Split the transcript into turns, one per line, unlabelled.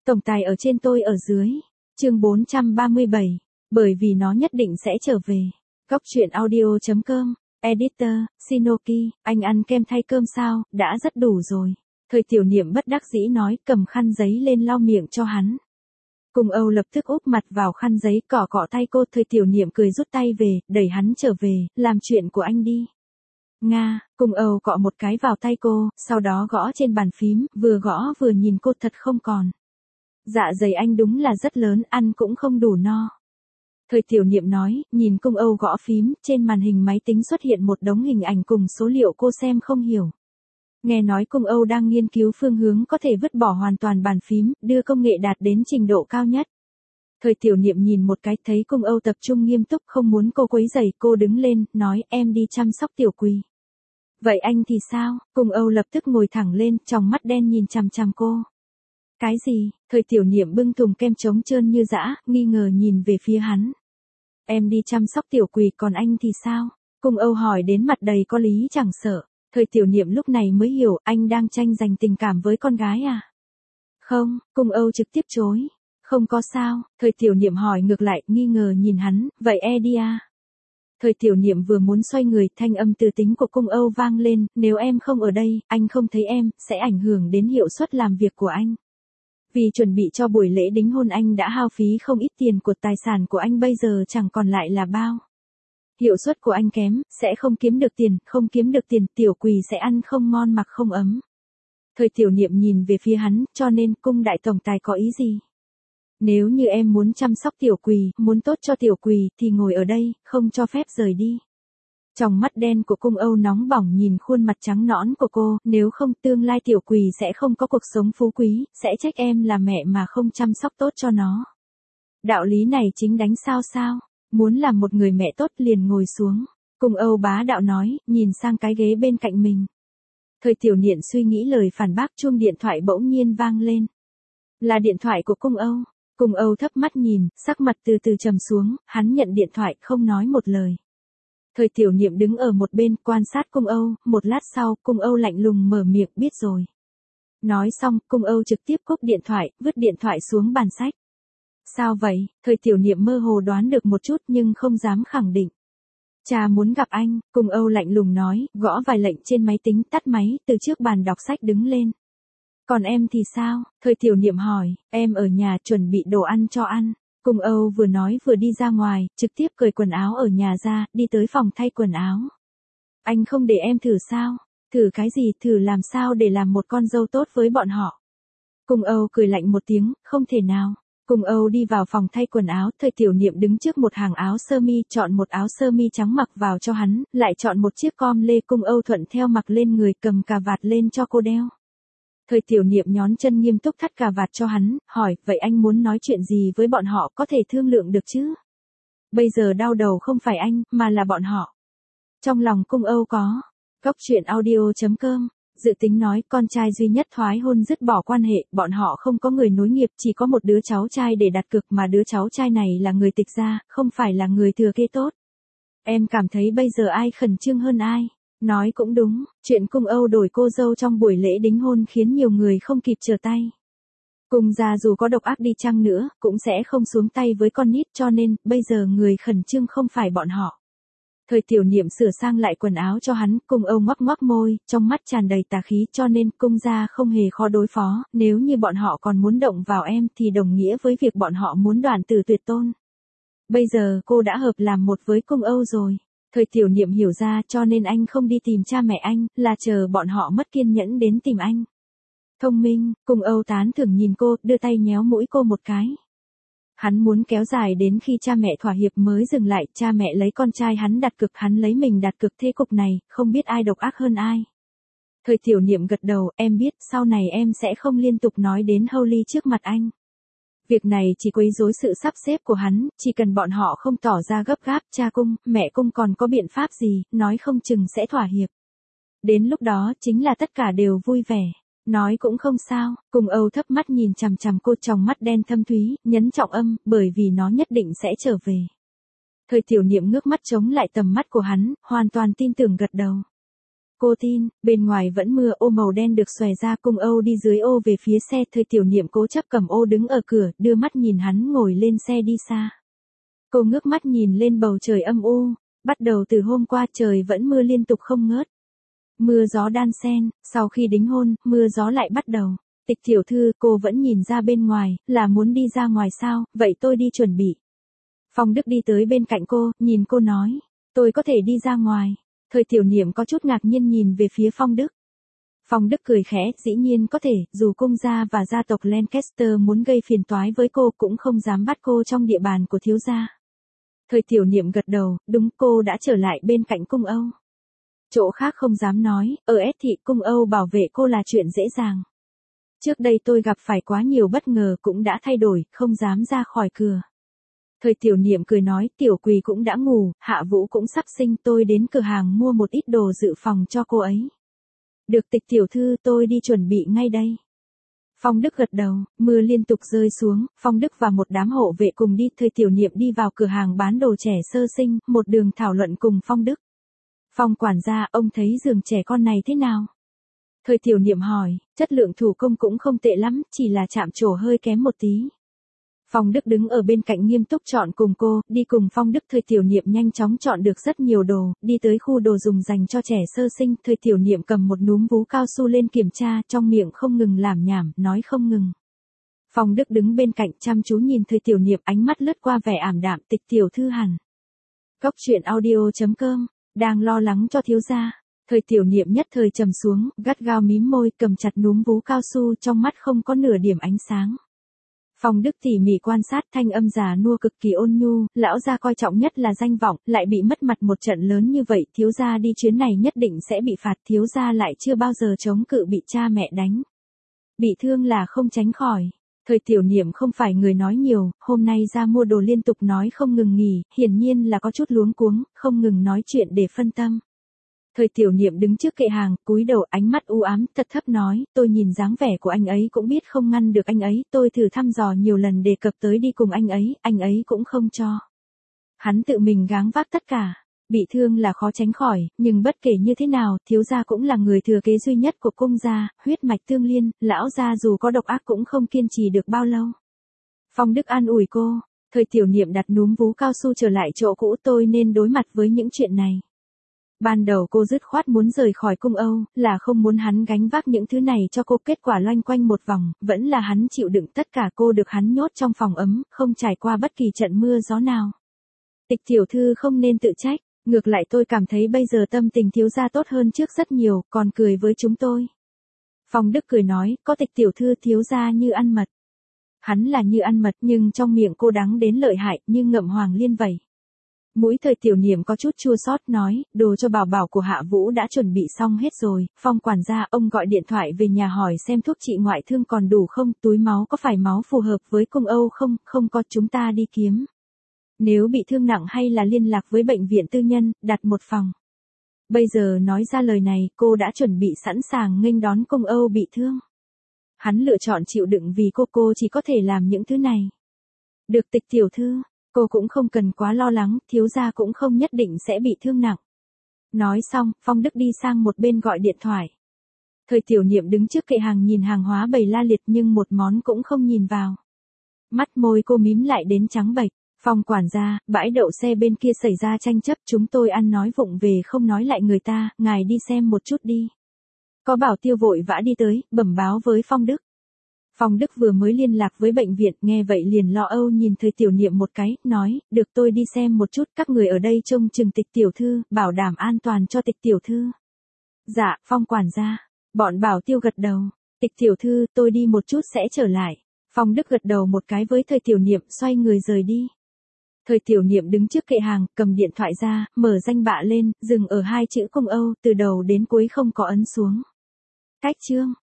Tổng tài ở trên tôi ở dưới. Chương 437. Bởi vì nó nhất định sẽ trở về. Góc truyện audio.com. Editor, Shinoki, anh ăn kem thay cơm sao, đã rất đủ rồi. Thời Tiểu Niệm bất đắc dĩ nói, cầm khăn giấy lên lau miệng cho hắn. Cung Âu lập tức úp mặt vào khăn giấy, cọ cọ tay cô. Thời Tiểu Niệm cười rút tay về, đẩy hắn trở về, làm chuyện của anh đi. Nga, Cung Âu cọ một cái vào tay cô, sau đó gõ trên bàn phím, vừa gõ vừa nhìn cô thật không còn. Dạ dày anh đúng là rất lớn, ăn cũng không đủ no. Thời Tiểu Niệm nói, nhìn Cung Âu gõ phím, trên màn hình máy tính xuất hiện một đống hình ảnh cùng số liệu cô xem không hiểu. Nghe nói Cung Âu đang nghiên cứu phương hướng có thể vứt bỏ hoàn toàn bàn phím, đưa công nghệ đạt đến trình độ cao nhất. Thời Tiểu Niệm nhìn một cái thấy Cung Âu tập trung nghiêm túc không muốn cô quấy rầy, cô đứng lên, nói em đi chăm sóc Tiểu Quỳ. Vậy anh thì sao? Cung Âu lập tức ngồi thẳng lên, tròng mắt đen nhìn chằm chằm cô. Cái gì? Thời Tiểu Niệm bưng thùng kem trống trơn như dã, nghi ngờ nhìn về phía hắn. Em đi chăm sóc Tiểu Quỳ, còn anh thì sao? Cung Âu hỏi đến mặt đầy có lý chẳng sợ. Thời Tiểu Niệm lúc này mới hiểu, anh đang tranh giành tình cảm với con gái à? Không, Cung Âu trực tiếp chối. Không có sao. Thời Tiểu Niệm hỏi ngược lại, nghi ngờ nhìn hắn, vậy đi à? Thời Tiểu Niệm vừa muốn xoay người, thanh âm từ tính của Cung Âu vang lên, nếu em không ở đây, anh không thấy em, sẽ ảnh hưởng đến hiệu suất làm việc của anh. Vì chuẩn bị cho buổi lễ đính hôn anh đã hao phí không ít tiền, của tài sản của anh bây giờ chẳng còn lại là bao. Hiệu suất của anh kém, sẽ không kiếm được tiền, không kiếm được tiền, Tiểu Quỳ sẽ ăn không ngon mặc không ấm. Thời Tiểu Niệm nhìn về phía hắn, cho nên Cung đại tổng tài có ý gì? Nếu như em muốn chăm sóc Tiểu Quỳ, muốn tốt cho Tiểu Quỳ, thì ngồi ở đây, không cho phép rời đi. Trong mắt đen của Cung Âu nóng bỏng nhìn khuôn mặt trắng nõn của cô, nếu không tương lai Tiểu Quỳ sẽ không có cuộc sống phú quý, sẽ trách em là mẹ mà không chăm sóc tốt cho nó. Đạo lý này chính đánh sao? Muốn làm một người mẹ tốt liền ngồi xuống. Cung Âu bá đạo nói, nhìn sang cái ghế bên cạnh mình. Thời Tiểu Niệm suy nghĩ lời phản bác, chuông điện thoại bỗng nhiên vang lên. Là điện thoại của Cung Âu. Cung Âu thấp mắt nhìn, sắc mặt từ từ trầm xuống, hắn nhận điện thoại không nói một lời. Thời Tiểu Niệm đứng ở một bên quan sát Cung Âu, một lát sau, Cung Âu lạnh lùng mở miệng, biết rồi. Nói xong, Cung Âu trực tiếp cúp điện thoại, vứt điện thoại xuống bàn sách. Sao vậy? Thời Tiểu Niệm mơ hồ đoán được một chút nhưng không dám khẳng định. Cha muốn gặp anh, Cung Âu lạnh lùng nói, gõ vài lệnh trên máy tính, tắt máy, từ trước bàn đọc sách đứng lên. Còn em thì sao? Thời Tiểu Niệm hỏi, em ở nhà chuẩn bị đồ ăn cho ăn. Cung Âu vừa nói vừa đi ra ngoài, trực tiếp cởi quần áo ở nhà ra, đi tới phòng thay quần áo. Anh không để em thử sao? Thử cái gì? Thử làm sao để làm một con dâu tốt với bọn họ? Cung Âu cười lạnh một tiếng, không thể nào. Cung Âu đi vào phòng thay quần áo, Thời Tiểu Niệm đứng trước một hàng áo sơ mi, chọn một áo sơ mi trắng mặc vào cho hắn, lại chọn một chiếc com lê. Cung Âu thuận theo mặc lên người, cầm cà vạt lên cho cô đeo. Thời Tiểu Niệm nhón chân nghiêm túc thắt cà vạt cho hắn, hỏi, vậy anh muốn nói chuyện gì với bọn họ, có thể thương lượng được chứ? Bây giờ đau đầu không phải anh, mà là bọn họ. Trong lòng Cung Âu có. Góc truyện audio.com. Dự tính nói, con trai duy nhất thoái hôn dứt bỏ quan hệ, bọn họ không có người nối nghiệp, chỉ có một đứa cháu trai để đặt cược, mà đứa cháu trai này là người tịch gia, không phải là người thừa kế tốt. Em cảm thấy bây giờ ai khẩn trương hơn ai? Nói cũng đúng, chuyện Cung Âu đổi cô dâu trong buổi lễ đính hôn khiến nhiều người không kịp trở tay. Cung gia dù có độc ác đi chăng nữa, cũng sẽ không xuống tay với con nít, cho nên, bây giờ người khẩn trương không phải bọn họ. Thời Tiểu Niệm sửa sang lại quần áo cho hắn, Cung Âu ngoắc ngoắc môi, trong mắt tràn đầy tà khí, cho nên Cung gia không hề khó đối phó, nếu như bọn họ còn muốn động vào em thì đồng nghĩa với việc bọn họ muốn đoạn tử tuyệt tôn. Bây giờ cô đã hợp làm một với Cung Âu rồi. Thời Tiểu Niệm hiểu ra, cho nên anh không đi tìm cha mẹ anh, là chờ bọn họ mất kiên nhẫn đến tìm anh. Thông minh. Cung Âu tán thưởng nhìn cô, đưa tay nhéo mũi cô một cái. Hắn muốn kéo dài đến khi cha mẹ thỏa hiệp mới dừng lại, cha mẹ lấy con trai hắn đặt cược, hắn lấy mình đặt cược, thế cục này, không biết ai độc ác hơn ai. Thời Tiểu Niệm gật đầu, em biết, sau này em sẽ không liên tục nói đến Holly trước mặt anh. Việc này chỉ quấy rối sự sắp xếp của hắn, chỉ cần bọn họ không tỏ ra gấp gáp, cha Cung, mẹ Cung còn có biện pháp gì, nói không chừng sẽ thỏa hiệp. Đến lúc đó, chính là tất cả đều vui vẻ. Nói cũng không sao. Cung Âu thấp mắt nhìn chằm chằm cô, trong mắt đen thâm thúy, nhấn trọng âm, bởi vì nó nhất định sẽ trở về. Thời Tiểu Niệm ngước mắt chống lại tầm mắt của hắn, hoàn toàn tin tưởng gật đầu. Cô tin, bên ngoài vẫn mưa, ô màu đen được xòe ra, Cung Âu đi dưới ô về phía xe, Thời Tiểu Niệm cố chấp cầm ô đứng ở cửa, đưa mắt nhìn hắn ngồi lên xe đi xa. Cô ngước mắt nhìn lên bầu trời âm u, bắt đầu từ hôm qua trời vẫn mưa liên tục không ngớt. Mưa gió đan xen, sau khi đính hôn, mưa gió lại bắt đầu. Tịch tiểu thư, cô vẫn nhìn ra bên ngoài, là muốn đi ra ngoài sao, vậy tôi đi chuẩn bị. Phong Đức đi tới bên cạnh cô, nhìn cô nói, tôi có thể đi ra ngoài. Thời Tiểu Niệm có chút ngạc nhiên nhìn về phía Phong Đức. Phong Đức cười khẽ, dĩ nhiên có thể, dù cung gia và gia tộc Lancaster muốn gây phiền toái với cô cũng không dám bắt cô trong địa bàn của thiếu gia. Thời Tiểu Niệm gật đầu, đúng, cô đã trở lại bên cạnh Cung Âu. Chỗ khác không dám nói, ở S thị Cung Âu bảo vệ cô là chuyện dễ dàng. Trước đây tôi gặp phải quá nhiều bất ngờ cũng đã thay đổi, không dám ra khỏi cửa. Thời Tiểu Niệm cười nói, Tiểu Quỳ cũng đã ngủ, Hạ Vũ cũng sắp sinh, tôi đến cửa hàng mua một ít đồ dự phòng cho cô ấy. Được Tịch tiểu thư, tôi đi chuẩn bị ngay đây. Phong Đức gật đầu, mưa liên tục rơi xuống, Phong Đức và một đám hộ vệ cùng đi, Thời Tiểu Niệm đi vào cửa hàng bán đồ trẻ sơ sinh, một đường thảo luận cùng Phong Đức. Phong quản gia, ông thấy giường trẻ con này thế nào? Thời Tiểu Niệm hỏi, chất lượng thủ công cũng không tệ lắm, chỉ là chạm trổ hơi kém một tí. Phong Đức đứng ở bên cạnh nghiêm túc chọn cùng cô, đi cùng Phong Đức Thời Tiểu Niệm nhanh chóng chọn được rất nhiều đồ, đi tới khu đồ dùng dành cho trẻ sơ sinh, Thời Tiểu Niệm cầm một núm vú cao su lên kiểm tra, trong miệng không ngừng lảm nhảm, nói không ngừng. Phong Đức đứng bên cạnh chăm chú nhìn Thời Tiểu Niệm, ánh mắt lướt qua vẻ ảm đạm, Tịch tiểu thư hẳn. Góc truyện audio.com, đang lo lắng cho thiếu gia. Thời Tiểu Niệm nhất thời trầm xuống, gắt gao mím môi, cầm chặt núm vú cao su, trong mắt không có nửa điểm ánh sáng. Phong Đức tỉ mỉ quan sát, thanh âm già nua cực kỳ ôn nhu, lão gia coi trọng nhất là danh vọng, lại bị mất mặt một trận lớn như vậy, thiếu gia đi chuyến này nhất định sẽ bị phạt, thiếu gia lại chưa bao giờ chống cự bị cha mẹ đánh. Bị thương là không tránh khỏi. Thời Tiểu Niệm không phải người nói nhiều, hôm nay ra mua đồ liên tục nói không ngừng nghỉ, hiển nhiên là có chút luống cuống, không ngừng nói chuyện để phân tâm. Thời Tiểu Niệm đứng trước kệ hàng, cúi đầu, ánh mắt u ám, thật thấp nói, tôi nhìn dáng vẻ của anh ấy cũng biết không ngăn được anh ấy, tôi thử thăm dò nhiều lần đề cập tới đi cùng anh ấy cũng không cho. Hắn tự mình gắng vác tất cả, bị thương là khó tránh khỏi, nhưng bất kể như thế nào, thiếu gia cũng là người thừa kế duy nhất của cung gia, huyết mạch tương liên, lão gia dù có độc ác cũng không kiên trì được bao lâu. Phong Đức an ủi cô, Thời Tiểu Niệm đặt núm vú cao su trở lại chỗ cũ, tôi nên đối mặt với những chuyện này. Ban đầu cô dứt khoát muốn rời khỏi Cung Âu, là không muốn hắn gánh vác những thứ này cho cô, kết quả loanh quanh một vòng, vẫn là hắn chịu đựng tất cả, cô được hắn nhốt trong phòng ấm, không trải qua bất kỳ trận mưa gió nào. Tịch tiểu thư không nên tự trách, ngược lại tôi cảm thấy bây giờ tâm tình thiếu gia tốt hơn trước rất nhiều, còn cười với chúng tôi. Phong Đức cười nói, có Tịch tiểu thư thiếu gia như ăn mật. Hắn là như ăn mật nhưng trong miệng cô đắng đến lợi hại, như ngậm hoàng liên vậy. Mũi Thời Tiểu Niệm có chút chua xót nói, đồ cho bảo bảo của Hạ Vũ đã chuẩn bị xong hết rồi, Phong quản gia, ông gọi điện thoại về nhà hỏi xem thuốc trị ngoại thương còn đủ không, túi máu có phải máu phù hợp với Cung Âu không, không có chúng ta đi kiếm. Nếu bị thương nặng hay là liên lạc với bệnh viện tư nhân, đặt một phòng. Bây giờ nói ra lời này, cô đã chuẩn bị sẵn sàng nghênh đón Cung Âu bị thương. Hắn lựa chọn chịu đựng vì cô chỉ có thể làm những thứ này. Được Tịch tiểu thư. Cô cũng không cần quá lo lắng, thiếu gia cũng không nhất định sẽ bị thương nặng. Nói xong, Phong Đức đi sang một bên gọi điện thoại. Thời Tiểu Niệm đứng trước kệ hàng nhìn hàng hóa bày la liệt nhưng một món cũng không nhìn vào. Mắt môi cô mím lại đến trắng bệch. Phong quản gia, bãi đậu xe bên kia xảy ra tranh chấp, chúng tôi ăn nói vụng về không nói lại người ta, ngài đi xem một chút đi. Có Bảo Tiêu vội vã đi tới, bẩm báo với Phong Đức. Phong Đức vừa mới liên lạc với bệnh viện, nghe vậy liền lo âu nhìn Thời Tiểu Niệm một cái, nói, được tôi đi xem một chút, các người ở đây trông chừng Tịch tiểu thư, bảo đảm an toàn cho Tịch tiểu thư. Dạ, Phong quản gia. Bọn Bảo Tiêu gật đầu. Tịch tiểu thư, tôi đi một chút sẽ trở lại. Phong Đức gật đầu một cái với Thời Tiểu Niệm, xoay người rời đi. Thời Tiểu Niệm đứng trước kệ hàng, cầm điện thoại ra, mở danh bạ lên, dừng ở hai chữ Cung Âu, từ đầu đến cuối không có ấn xuống. Cách chương.